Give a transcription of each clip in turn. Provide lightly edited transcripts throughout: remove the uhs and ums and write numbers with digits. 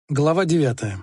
Глава 9.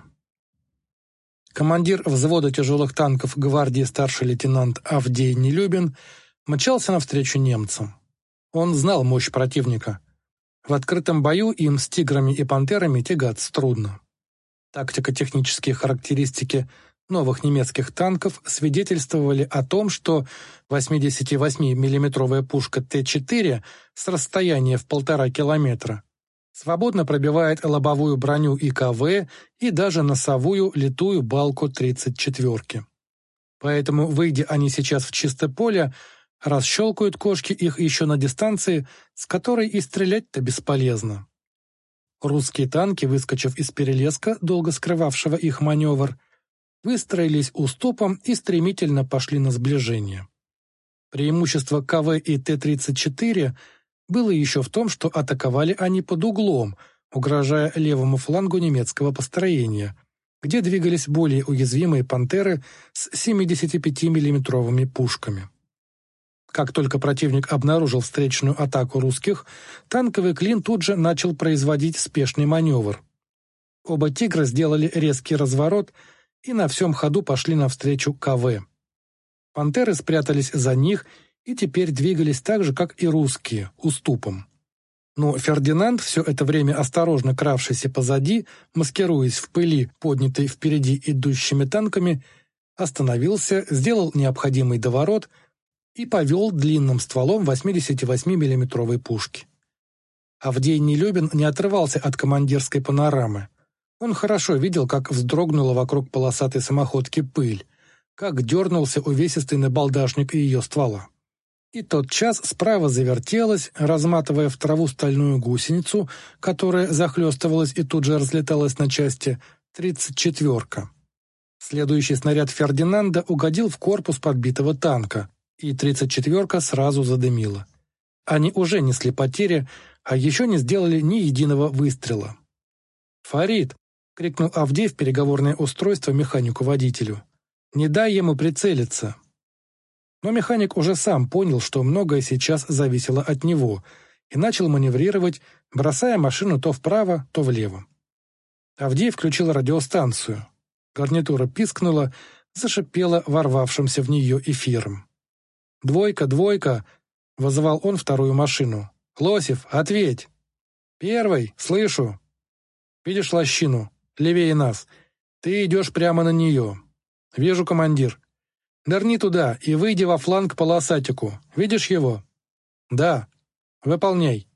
Командир взвода тяжелых танков гвардии старший лейтенант Авдей Нелюбин мчался навстречу немцам. Он знал мощь противника. В открытом бою им с «Тиграми» и «Пантерами» тягаться трудно. Тактико-технические характеристики новых немецких танков свидетельствовали о том, что 88-миллиметровая пушка Т-4 с расстояния в 1,5 километра свободно пробивает лобовую броню ИКВ и даже носовую литую балку 34-ки. Поэтому, выйдя они сейчас в чистое поле, расщелкают кошки их еще на дистанции, с которой и стрелять-то бесполезно. Русские танки, выскочив из перелеска, долго скрывавшего их маневр, выстроились уступом и стремительно пошли на сближение. Преимущество КВ и Т-34 было еще в том, что атаковали они под углом, угрожая левому флангу немецкого построения, где двигались более уязвимые «Пантеры» с 75-миллиметровыми пушками. Как только противник обнаружил встречную атаку русских, танковый клин тут же начал производить спешный маневр. Оба «Тигра» сделали резкий разворот и на всем ходу пошли навстречу КВ. «Пантеры» спрятались за них и теперь двигались так же, как и русские, уступом. Но Фердинанд, все это время осторожно кравшийся позади, маскируясь в пыли, поднятой впереди идущими танками, остановился, сделал необходимый доворот и повел длинным стволом 88-миллиметровой пушки. Авдей Нелюбин не отрывался от командирской панорамы. Он хорошо видел, как вздрогнула вокруг полосатой самоходки пыль, как дернулся увесистый набалдашник ее ствола. И тотчас справа завертелась, разматывая в траву стальную гусеницу, которая захлестывалась и тут же разлеталась на части, 34-ка. Следующий снаряд Фердинанда угодил в корпус подбитого танка, и 34-ка сразу задымила. Они уже несли потери, а еще не сделали ни единого выстрела. «Фарид!» — крикнул Авдей в переговорное устройство механику-водителю. «Не дай ему прицелиться!» Но механик уже сам понял, что многое сейчас зависело от него, и начал маневрировать, бросая машину то вправо, то влево. Авдей включил радиостанцию. Гарнитура пискнула, зашипела ворвавшимся в нее эфиром. «Двойка, двойка!» — вызывал он вторую машину. «Лосев, ответь!» «Первый, слышу!» «Видишь лощину? Левее нас. Ты идешь прямо на нее». «Вижу, командир». «Нырни туда и выйди во фланг полосатику. Видишь его?» «Да». «Выполняй».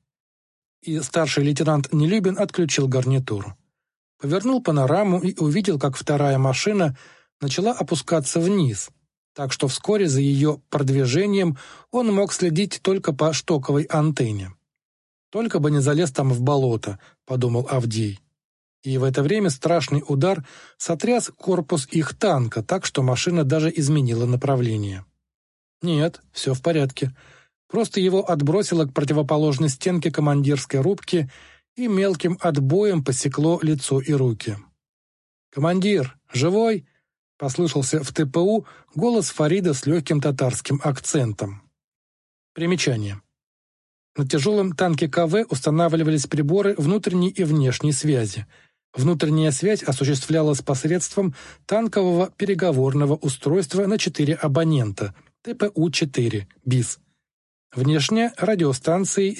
И старший лейтенант Нелюбин отключил гарнитуру. Повернул панораму и увидел, как вторая машина начала опускаться вниз, так что вскоре за ее продвижением он мог следить только по штоковой антенне. «Только бы не залез там в болото», — подумал Авдей. И в это время страшный удар сотряс корпус их танка, так что машина даже изменила направление. Нет, все в порядке. Просто его отбросило к противоположной стенке командирской рубки и мелким отбоем посекло лицо и руки. «Командир, живой?» — послышался в ТПУ голос Фарида с легким татарским акцентом. Примечание. На тяжелом танке КВ устанавливались приборы внутренней и внешней связи. Внутренняя связь осуществлялась посредством танкового переговорного устройства на 4 абонента ТПУ-4 БИС. Внешняя — радиостанцией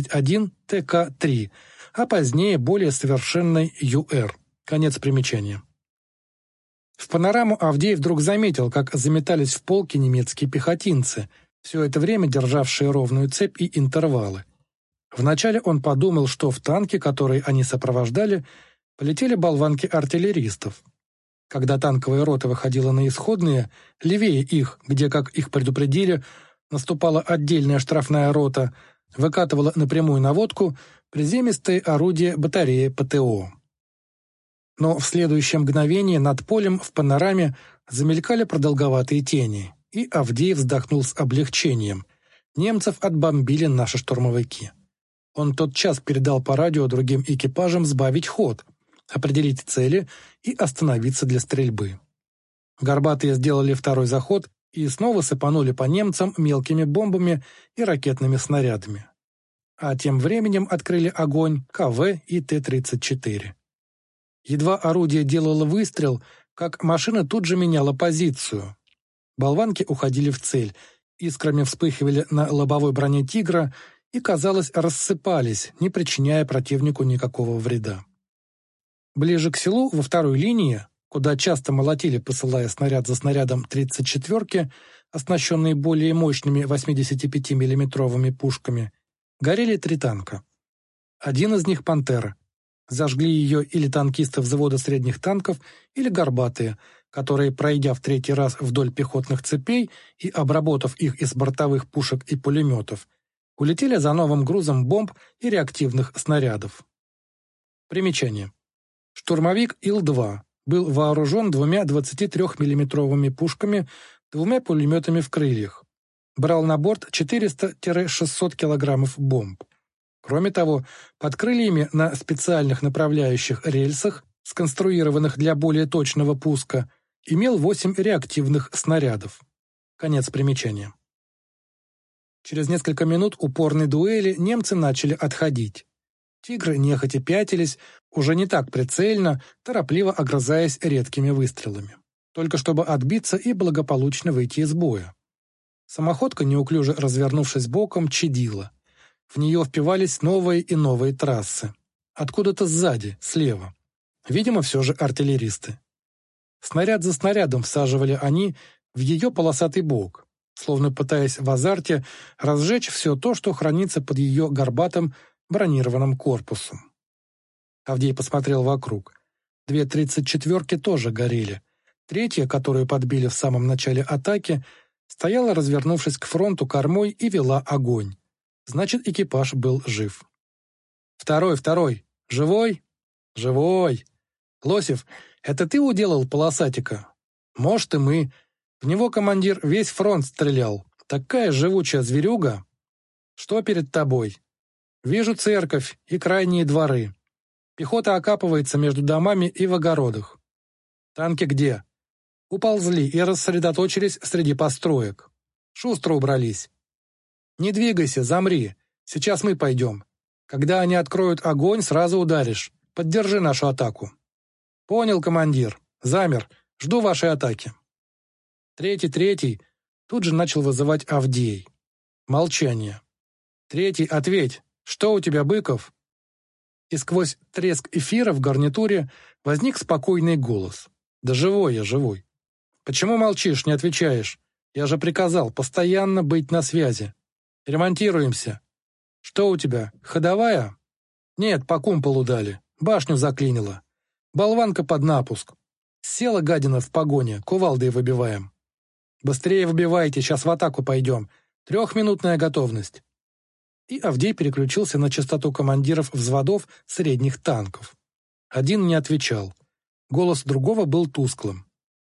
71 ТК-3, а позднее более совершенной ЮР. Конец примечания. В панораму Авдей вдруг заметил, как заметались в полке немецкие пехотинцы, все это время державшие ровную цепь и интервалы. Вначале он подумал, что в танке, который они сопровождали, полетели болванки артиллеристов. Когда танковая рота выходила на исходные, левее их, где, как их предупредили, наступала отдельная штрафная рота, выкатывала напрямую наводку приземистые орудия батареи ПТО. Но в следующее мгновение над полем в панораме замелькали продолговатые тени, и Авдей вздохнул с облегчением. Немцев отбомбили наши штурмовики. Он тотчас передал по радио другим экипажам сбавить ход, определить цели и остановиться для стрельбы. Горбатые сделали второй заход и снова сыпанули по немцам мелкими бомбами и ракетными снарядами. А тем временем открыли огонь КВ и Т-34. Едва орудие делало выстрел, как машина тут же меняла позицию. Болванки уходили в цель, искрами вспыхивали на лобовой броне «Тигра» и, казалось, рассыпались, не причиняя противнику никакого вреда. Ближе к селу, во второй линии, куда часто молотили, посылая снаряд за снарядом 34-ки, оснащенные более мощными 85 миллиметровыми пушками, горели 3 танка. Один из них «Пантера». Зажгли ее или танкисты взвода средних танков, или горбатые, которые, пройдя в 3-й раз вдоль пехотных цепей и обработав их из бортовых пушек и пулеметов, улетели за новым грузом бомб и реактивных снарядов. Примечание. Штурмовик Ил-2 был вооружен 2 23-миллиметровыми пушками, 2 пулеметами в крыльях. Брал на борт 400-600 килограммов бомб. Кроме того, под крыльями на специальных направляющих рельсах, сконструированных для более точного пуска, имел 8 реактивных снарядов. Конец примечания. Через несколько минут упорной дуэли немцы начали отходить. «Тигры» нехотя пятились, уже не так прицельно, торопливо огрызаясь редкими выстрелами. Только чтобы отбиться и благополучно выйти из боя. Самоходка, неуклюже развернувшись боком, чадила. В нее впивались новые и новые трассы. Откуда-то сзади, слева. Видимо, все же артиллеристы. Снаряд за снарядом всаживали они в ее полосатый бок, словно пытаясь в азарте разжечь все то, что хранится под ее горбатым бронированным корпусом. Авдей посмотрел вокруг. 2 34-ки тоже горели. 3-я, которую подбили в самом начале атаки, стояла, развернувшись к фронту кормой, и вела огонь. Значит, экипаж был жив. Второй. Живой? Живой. Лосев, это ты уделал полосатика? Может, и мы. В него командир весь фронт стрелял. Такая живучая зверюга. Что перед тобой? Вижу церковь и крайние дворы. Пехота окапывается между домами и в огородах. Танки где? Уползли и рассредоточились среди построек. Шустро убрались. Не двигайся, замри. Сейчас мы пойдем. Когда они откроют огонь, сразу ударишь. Поддержи нашу атаку. Понял, командир. Замер. Жду вашей атаки. Третий. Тут же начал вызывать Авдей. Молчание. Третий, ответь. Что у тебя, Быков? И сквозь треск эфира в гарнитуре возник спокойный голос. Да живой я, живой. Почему молчишь, не отвечаешь? Я же приказал постоянно быть на связи. Ремонтируемся. Что у тебя, ходовая? Нет, по кумполу дали. Башню заклинило. Болванка под напуск. Села гадина в погоне, кувалдой выбиваем. Быстрее выбивайте, сейчас в атаку пойдем. 3-минутная готовность. И Авдей переключился на частоту командиров взводов средних танков. Один не отвечал. Голос другого был тусклым.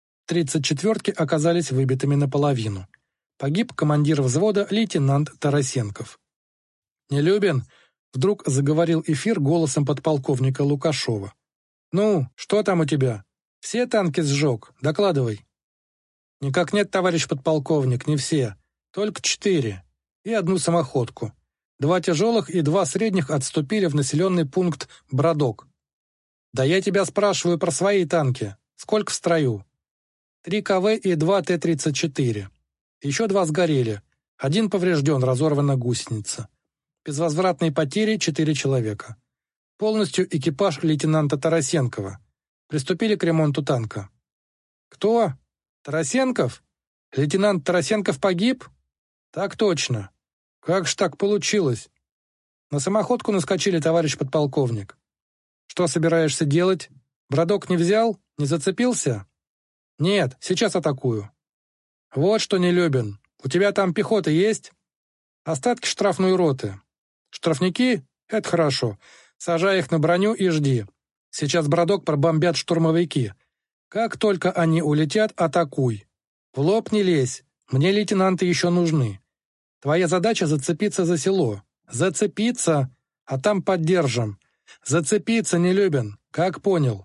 34-ки оказались выбитыми наполовину. Погиб командир взвода лейтенант Тарасенков. «Нелюбин», — вдруг заговорил эфир голосом подполковника Лукашова. «Ну, что там у тебя? Все танки сжег? Докладывай». «Никак нет, товарищ подполковник, не все. Только 4. И 1 самоходку. 2 тяжелых и 2 средних отступили в населенный пункт Бродок. Да я тебя спрашиваю про свои танки. Сколько в строю? 3 КВ и 2 Т-34. Еще 2 сгорели. 1 поврежден, разорвана гусеница. Безвозвратные потери 4 человека. Полностью экипаж лейтенанта Тарасенкова. Приступили к ремонту танка. Кто? Тарасенков? Лейтенант Тарасенков погиб? Так точно. Как ж так получилось? На самоходку наскочили, товарищ подполковник. Что собираешься делать? Бродок не взял? Не зацепился? Нет, сейчас атакую. Вот что, Нелюбин, у тебя там пехота есть? Остатки штрафной роты. Штрафники? Это хорошо. Сажай их на броню и жди. Сейчас Бродок пробомбят штурмовики. Как только они улетят, атакуй. В лоб не лезь. Мне лейтенанты еще нужны. Твоя задача зацепиться за село. Зацепиться, а там поддержим. Зацепиться, Нелюбин. Как понял?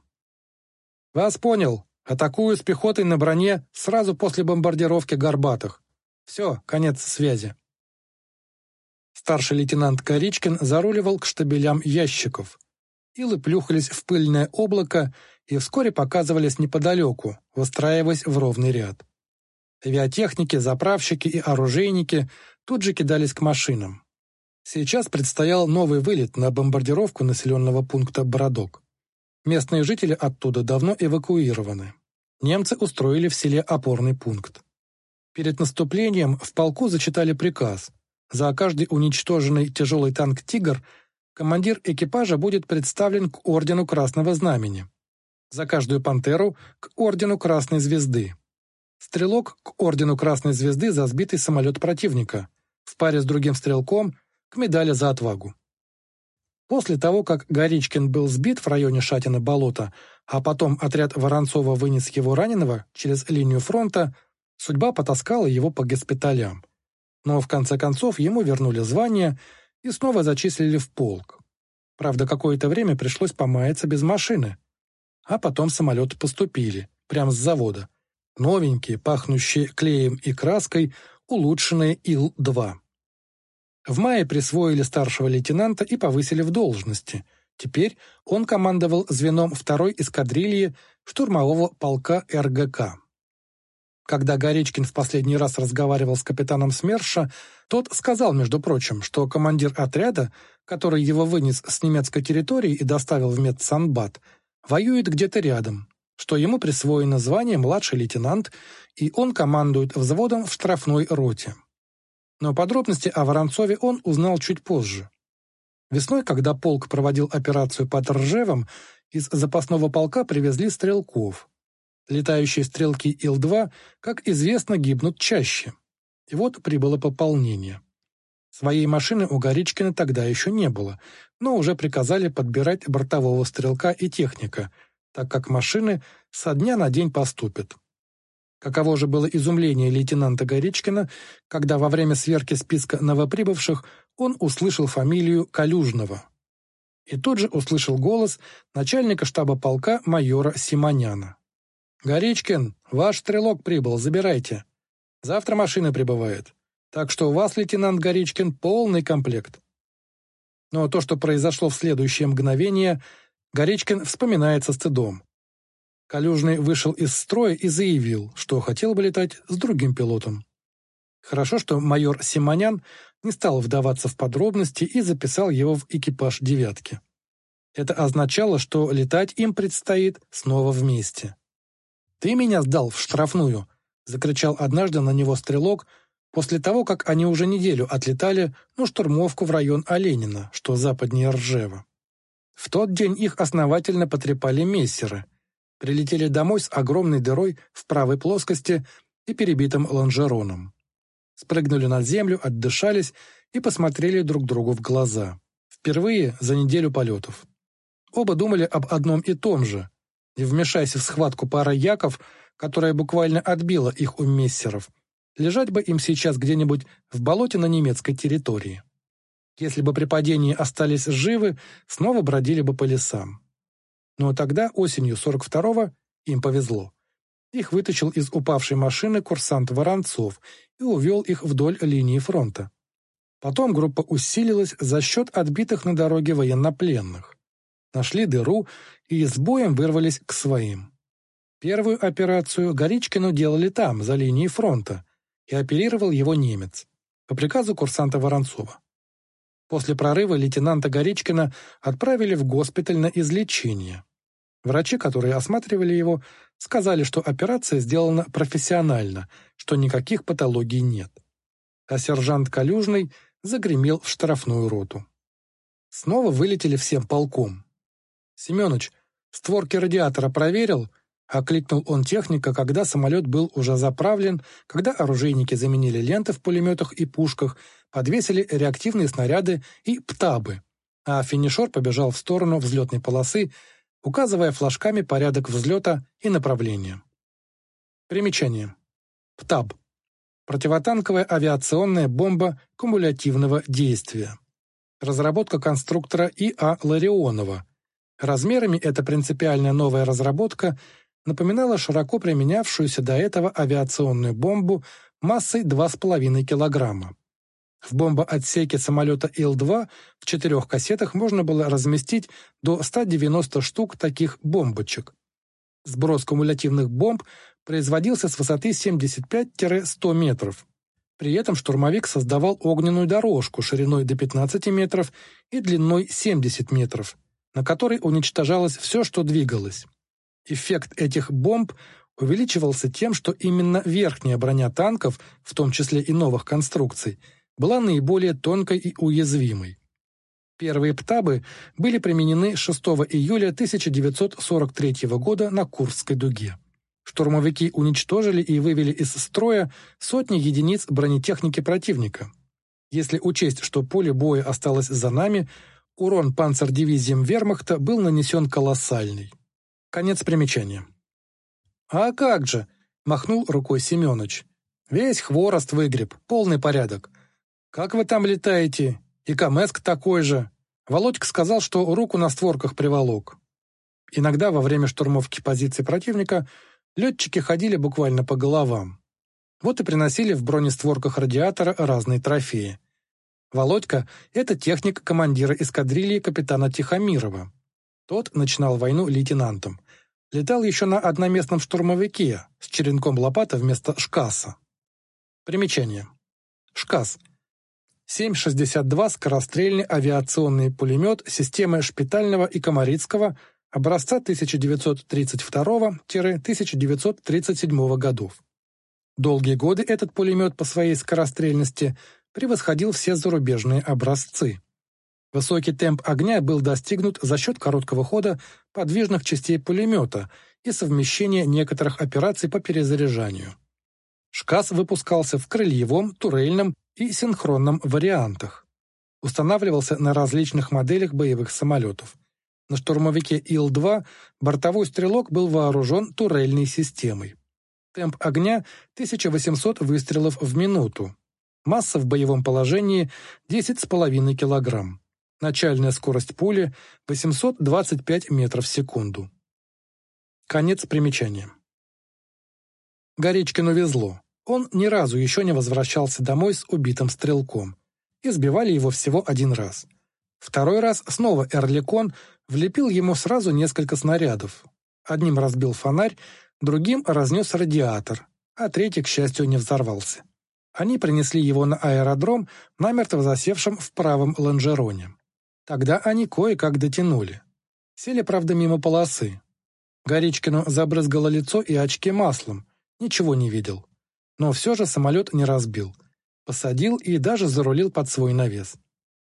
Вас понял. Атакую с пехотой на броне сразу после бомбардировки Горбатых. Все, конец связи. Старший лейтенант Коричкин заруливал к штабелям ящиков. Илы плюхались в пыльное облако и вскоре показывались неподалеку, выстраиваясь в ровный ряд. Авиатехники, заправщики и оружейники тут же кидались к машинам. Сейчас предстоял новый вылет на бомбардировку населенного пункта Бородок. Местные жители оттуда давно эвакуированы. Немцы устроили в селе опорный пункт. Перед наступлением в полку зачитали приказ. За каждый уничтоженный тяжелый танк «Тигр» командир экипажа будет представлен к ордену Красного Знамени. За каждую «Пантеру» — к ордену Красной Звезды. Стрелок — к ордену Красной Звезды за сбитый самолет противника. В паре с другим стрелком — к медали за отвагу. После того, как Горичкин был сбит в районе Шатина-болота, а потом отряд Воронцова вынес его раненого через линию фронта, судьба потаскала его по госпиталям. Но в конце концов ему вернули звание и снова зачислили в полк. Правда, какое-то время пришлось помаяться без машины. А потом самолеты поступили, прямо с завода. Новенькие, пахнущие клеем и краской, улучшенные Ил-2. В мае присвоили старшего лейтенанта и повысили в должности. Теперь он командовал звеном 2-й эскадрильи штурмового полка РГК. Когда Горичкин в последний раз разговаривал с капитаном СМЕРШа, тот сказал, между прочим, что командир отряда, который его вынес с немецкой территории и доставил в медсанбат, воюет где-то рядом, что ему присвоено звание младший лейтенант, и он командует взводом в штрафной роте. Но подробности о Воронцове он узнал чуть позже. Весной, когда полк проводил операцию под Ржевом, из запасного полка привезли стрелков. Летающие стрелки Ил-2, как известно, гибнут чаще. И вот прибыло пополнение. Своей машины у Горичкина тогда еще не было, но уже приказали подбирать бортового стрелка и техника, так как машины со дня на день поступят. Каково же было изумление лейтенанта Горичкина, когда во время сверки списка новоприбывших он услышал фамилию Калюжного. И тут же услышал голос начальника штаба полка майора Симоняна. «Горичкин, ваш стрелок прибыл, забирайте. Завтра машина прибывает. Так что у вас, лейтенант Горичкин, полный комплект». Но то, что произошло в следующее мгновение, Горичкин вспоминает со стыдом. Калюжный вышел из строя и заявил, что хотел бы летать с другим пилотом. Хорошо, что майор Симонян не стал вдаваться в подробности и записал его в экипаж «девятки». Это означало, что летать им предстоит снова вместе. «Ты меня сдал в штрафную!» — закричал однажды на него стрелок после того, как они уже неделю отлетали на штурмовку в район Оленина, что западнее Ржева. В тот день их основательно потрепали мессеры. Прилетели домой с огромной дырой в правой плоскости и перебитым лонжероном. Спрыгнули на землю, отдышались и посмотрели друг другу в глаза. Впервые за неделю полетов. Оба думали об одном и том же. Не вмешайся в схватку пара яков, которая буквально отбила их у мессеров. Лежать бы им сейчас где-нибудь в болоте на немецкой территории. Если бы при падении остались живы, снова бродили бы по лесам. Но тогда, осенью 42-го, им повезло. Их вытащил из упавшей машины курсант Воронцов и увел их вдоль линии фронта. Потом группа усилилась за счет отбитых на дороге военнопленных. Нашли дыру и с боем вырвались к своим. Первую операцию Горичкину делали там, за линией фронта, и оперировал его немец, по приказу курсанта Воронцова. После прорыва лейтенанта Горичкина отправили в госпиталь на излечение. Врачи, которые осматривали его, сказали, что операция сделана профессионально, что никаких патологий нет. А сержант Калюжный загремел в штрафную роту. Снова вылетели всем полком. «Семёныч, створки радиатора проверил?» — окликнул он техника, когда самолет был уже заправлен, когда оружейники заменили ленты в пулеметах и пушках, подвесили реактивные снаряды и ПТАБы, а финишер побежал в сторону взлетной полосы, указывая флажками порядок взлета и направления. Примечание. ПТАБ. Противотанковая авиационная бомба кумулятивного действия. Разработка конструктора И.А. Ларионова. Размерами эта принципиальная новая разработка напоминала широко применявшуюся до этого авиационную бомбу массой 2,5 килограмма. В бомбоотсеке самолета Ил-2 в 4 кассетах можно было разместить до 190 штук таких бомбочек. Сброс кумулятивных бомб производился с высоты 75-100 метров. При этом штурмовик создавал огненную дорожку шириной до 15 метров и длиной 70 метров, на которой уничтожалось все, что двигалось. Эффект этих бомб увеличивался тем, что именно верхняя броня танков, в том числе и новых конструкций, была наиболее тонкой и уязвимой. Первые ПТАБы были применены 6 июля 1943 года на Курской дуге. Штурмовики уничтожили и вывели из строя сотни единиц бронетехники противника. Если учесть, что поле боя осталось за нами, урон панцердивизиям вермахта был нанесен колоссальный. Конец примечания. «А как же!» — махнул рукой Семёныч. «Весь хворост выгреб, полный порядок. Как вы там летаете? И Камэск такой же. Володька сказал, что руку на створках приволок». Иногда во время штурмовки позиций противника летчики ходили буквально по головам. Вот и приносили в бронестворках радиатора разные трофеи. Володька — это техник командира эскадрильи капитана Тихомирова. Тот начинал войну лейтенантом. Летал еще на одноместном штурмовике с черенком лопаты вместо ШКАСа. Примечание. ШКАС. 7,62 скорострельный авиационный пулемет системы Шпитального и Комарицкого образца 1932-1937 годов. Долгие годы этот пулемет по своей скорострельности превосходил все зарубежные образцы. Высокий темп огня был достигнут за счет короткого хода подвижных частей пулемета и совмещения некоторых операций по перезаряжанию. ШКАС выпускался в крыльевом, турельном и синхронном вариантах. Устанавливался на различных моделях боевых самолетов. На штурмовике Ил-2 бортовой стрелок был вооружен турельной системой. Темп огня — 1800 выстрелов в минуту. Масса в боевом положении — 10,5 кг. Начальная скорость пули — 825 метров в секунду. Конец примечания. Горечкину везло. Он ни разу еще не возвращался домой с убитым стрелком. Избивали его всего один раз. Второй раз снова Эрликон влепил ему сразу несколько снарядов. Одним разбил фонарь, другим разнес радиатор, а третий, к счастью, не взорвался. Они принесли его на аэродром, намертво засевшим в правом лонжероне. Тогда они кое-как дотянули. Сели, правда, мимо полосы. Горечкину забрызгало лицо и очки маслом. Ничего не видел. Но все же самолет не разбил. Посадил и даже зарулил под свой навес.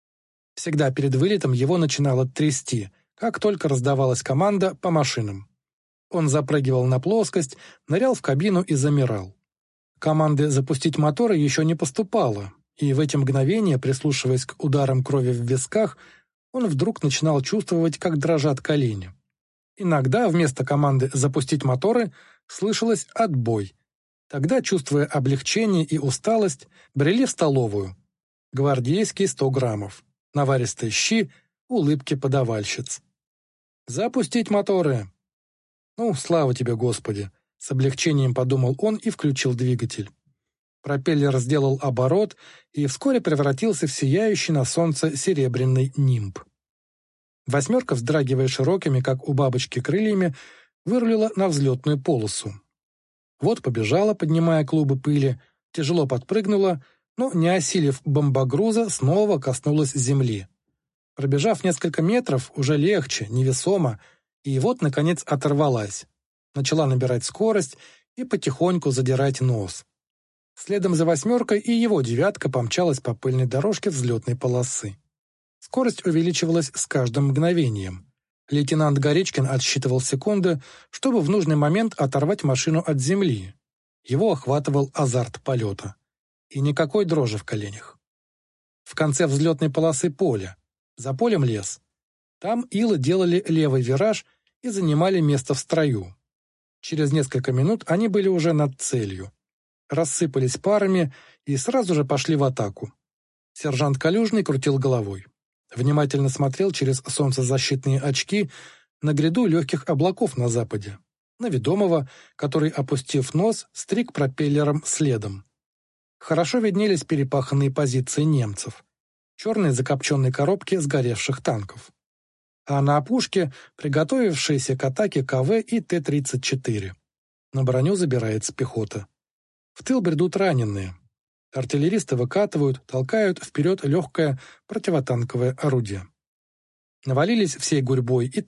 Всегда перед вылетом его начинало трясти, как только раздавалась команда по машинам. Он запрыгивал на плоскость, нырял в кабину и замирал. Команды запустить моторы еще не поступало, и в эти мгновения, прислушиваясь к ударам крови в висках, он вдруг начинал чувствовать, как дрожат колени. Иногда вместо команды «запустить моторы» слышалось «отбой». Тогда, чувствуя облегчение и усталость, брели в столовую. Гвардейские 100 граммов, наваристые щи, улыбки подавальщиц. «Запустить моторы!» «Ну, слава тебе, Господи!» — с облегчением подумал он и включил двигатель. Пропеллер сделал оборот и вскоре превратился в сияющий на солнце серебряный нимб. «Восьмерка», вздрагивая широкими, как у бабочки, крыльями, вырулила на взлетную полосу. Вот побежала, поднимая клубы пыли, тяжело подпрыгнула, но, не осилив бомбогруза, снова коснулась земли. Пробежав несколько метров, уже легче, невесомо, и вот, наконец, оторвалась. Начала набирать скорость и потихоньку задирать нос. Следом за «восьмеркой» и его «девятка» помчалась по пыльной дорожке взлетной полосы. Скорость увеличивалась с каждым мгновением. Лейтенант Горечкин отсчитывал секунды, чтобы в нужный момент оторвать машину от земли. Его охватывал азарт полета. И никакой дрожи в коленях. В конце взлетной полосы поле. За полем лес. Там илы делали левый вираж и занимали место в строю. Через несколько минут они были уже над целью. Рассыпались парами и сразу же пошли в атаку. Сержант Калюжный крутил головой. Внимательно смотрел через солнцезащитные очки на гряду легких облаков на западе, на ведомого, который, опустив нос, стриг пропеллером следом. Хорошо виднелись перепаханные позиции немцев, черные закопченные коробки сгоревших танков. А на опушке приготовившиеся к атаке КВ и Т-34. На броню забирается пехота. В тыл бредут раненые. Артиллеристы выкатывают, толкают вперед легкое противотанковое орудие. Навалились всей гурьбой и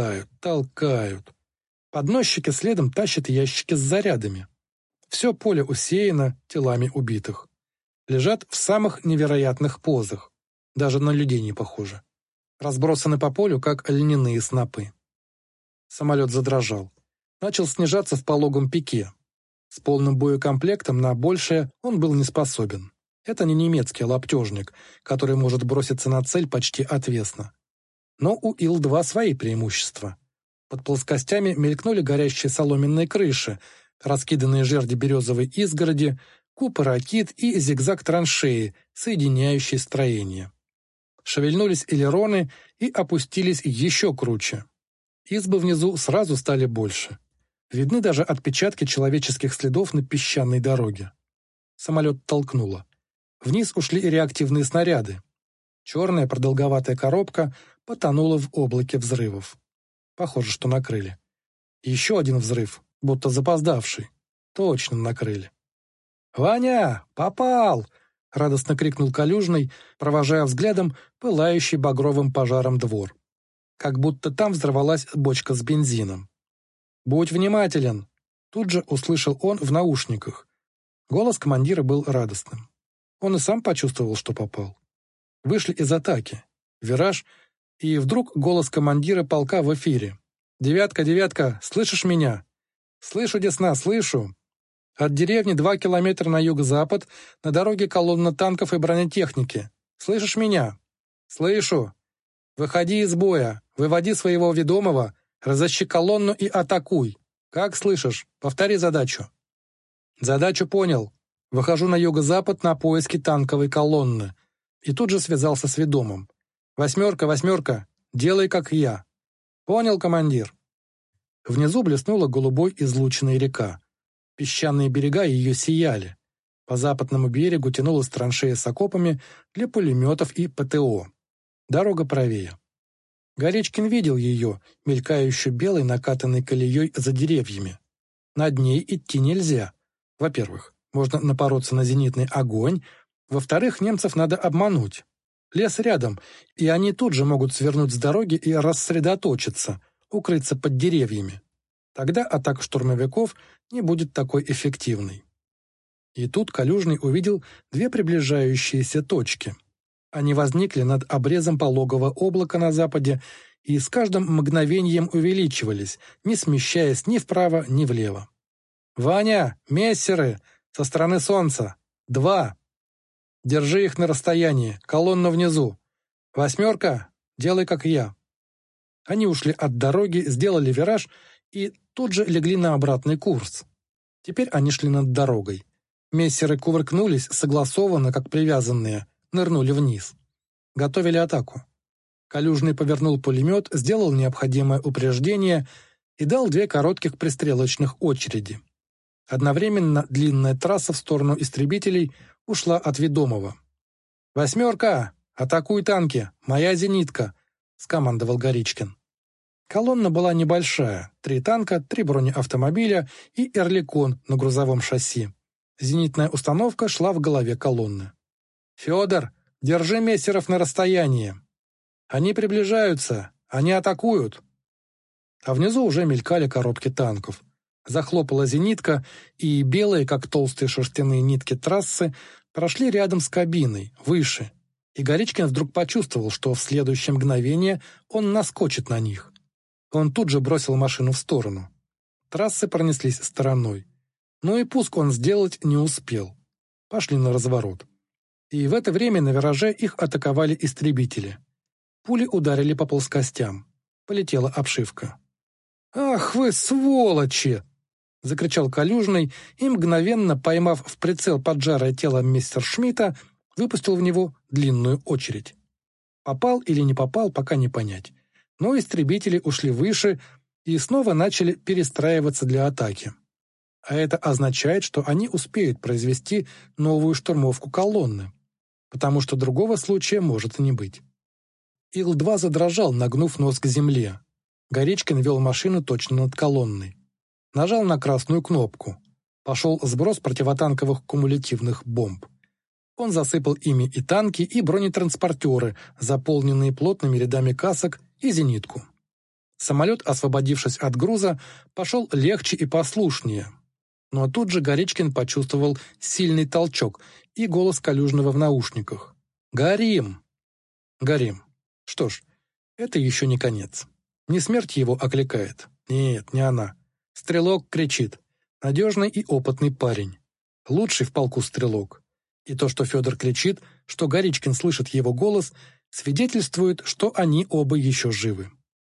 толкают. Подносчики следом тащат ящики с зарядами. Все поле усеяно телами убитых. Лежат в самых невероятных позах. Даже на людей не похоже. Разбросаны по полю, как льняные снопы. Самолет задрожал. Начал снижаться в пологом пике. С полным боекомплектом на большее он был не способен. Это не немецкий лаптежник, который может броситься на цель почти отвесно. Но у Ил-2 свои преимущества. Под плоскостями мелькнули горящие соломенные крыши, раскиданные жерди березовой изгороди, купы ракит и зигзаг траншеи, соединяющие строения. Шевельнулись элероны и опустились еще круче. Избы внизу сразу стали больше. Видны даже отпечатки человеческих следов на песчаной дороге. Самолет толкнуло. Вниз ушли реактивные снаряды. Черная продолговатая коробка потонула в облаке взрывов. Похоже, что накрыли. Еще один взрыв, будто запоздавший. Точно накрыли. «Ваня, попал!» — радостно крикнул Калюжный, провожая взглядом пылающий багровым пожаром двор. Как будто там взорвалась бочка с бензином. «Будь внимателен!» — тут же услышал он в наушниках. Голос командира был радостным. Он и сам почувствовал, что попал. Вышли из атаки. Вираж, и вдруг голос командира полка в эфире. «Девятка, слышишь меня?» «Слышу, Десна, слышу!» «От деревни 2 километра на юго-запад, на дороге колонна танков и бронетехники. Слышишь меня?» «Слышу!» «Выходи из боя, выводи своего ведомого, разыщи колонну и атакуй. Как слышишь? Повтори задачу». «Задачу понял. Выхожу на юго-запад на поиски танковой колонны». И тут же связался с ведомым. «Восьмерка, делай как я». «Понял, командир». Внизу блеснула голубой излученная река. Песчаные берега ее сияли. По западному берегу тянулась траншея с окопами для пулеметов и ПТО. Дорога правее. Горечкин видел ее, мелькающую белой накатанной колеей за деревьями. Над ней идти нельзя. Во-первых, можно напороться на зенитный огонь. Во-вторых, немцев надо обмануть. Лес рядом, и они тут же могут свернуть с дороги и рассредоточиться, укрыться под деревьями. Тогда атака штурмовиков не будет такой эффективной. И тут Калюжный увидел 2 приближающиеся точки. Они возникли над обрезом пологого облака на западе и с каждым мгновением увеличивались, не смещаясь ни вправо, ни влево. «Ваня, мессеры! Со стороны солнца! 2! Держи их на расстоянии, колонна внизу! Восьмерка, делай как я!» Они ушли от дороги, сделали вираж и тут же легли на обратный курс. Теперь они шли над дорогой. Мессеры кувыркнулись согласованно, как привязанные, нырнули вниз. Готовили атаку. Калюжный повернул пулемет, сделал необходимое упреждение и дал 2 коротких пристрелочных очереди. Одновременно длинная трасса в сторону истребителей ушла от ведомого. «Восьмерка! Атакуй танки! Моя зенитка!» — скомандовал Горичкин. Колонна была небольшая. 3 танка, 3 бронеавтомобиля и «Эрликон» на грузовом шасси. Зенитная установка шла в голове колонны. «Федор, держи мессеров на расстоянии! Они приближаются! Они атакуют!» А внизу уже мелькали коробки танков. Захлопала зенитка, и белые, как толстые шерстяные нитки трассы, прошли рядом с кабиной, выше. И Горичкин вдруг почувствовал, что в следующее мгновение он наскочит на них. Он тут же бросил машину в сторону. Трассы пронеслись стороной. Но и пуск он сделать не успел. Пошли на разворот. И в это время на вираже их атаковали истребители. Пули ударили по плоскостям. Полетела обшивка. «Ах вы, сволочи!» — закричал Калюжный и, мгновенно поймав в прицел поджарое тело мессершмитта, выпустил в него длинную очередь. Попал или не попал, пока не понять. Но истребители ушли выше и снова начали перестраиваться для атаки. А это означает, что они успеют произвести новую штурмовку колонны, потому что другого случая может и не быть. Ил-2 задрожал, нагнув нос к земле. Горечкин вел машину точно над колонной. Нажал на красную кнопку. Пошел сброс противотанковых кумулятивных бомб. Он засыпал ими и танки, и бронетранспортеры, заполненные плотными рядами касок, и зенитку. Самолет, освободившись от груза, пошел легче и послушнее. Но тут же Горечкин почувствовал сильный толчок и голос Калюжного в наушниках. «Горим!» «Горим!» Что ж, это еще не конец. Не смерть его окликает. Нет, не она. Стрелок кричит. Надежный и опытный парень. Лучший в полку стрелок. И то, что Федор кричит, что Горечкин слышит его голос, свидетельствует, что они оба еще живы.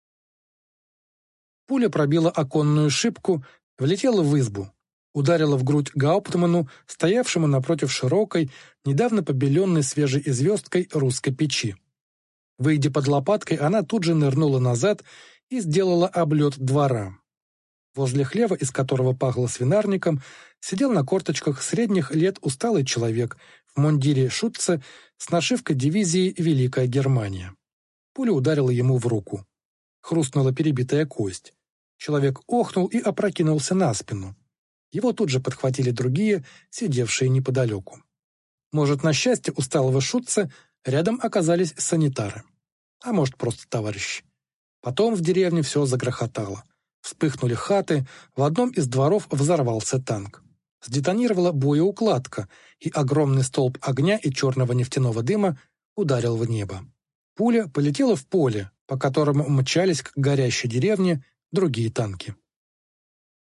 Пуля пробила оконную шибку, влетела в избу, ударила в грудь гауптману, стоявшему напротив широкой, недавно побеленной свежей звездкой русской печи. Выйдя под лопаткой, она тут же нырнула назад и сделала облет двора. Возле хлева, из которого пахло свинарником, сидел на корточках средних лет усталый человек в мундире шутца с нашивкой дивизии «Великая Германия». Пуля ударила ему в руку. Хрустнула перебитая кость. Человек охнул и опрокинулся на спину. Его тут же подхватили другие, сидевшие неподалеку. Может, на счастье усталого шутца рядом оказались санитары. А может, просто товарищи. Потом в деревне все загрохотало. Вспыхнули хаты, в одном из дворов взорвался танк. Сдетонировала боеукладка, и огромный столб огня и черного нефтяного дыма ударил в небо. Пуля полетела в поле, по которому мчались к горящей деревне другие танки.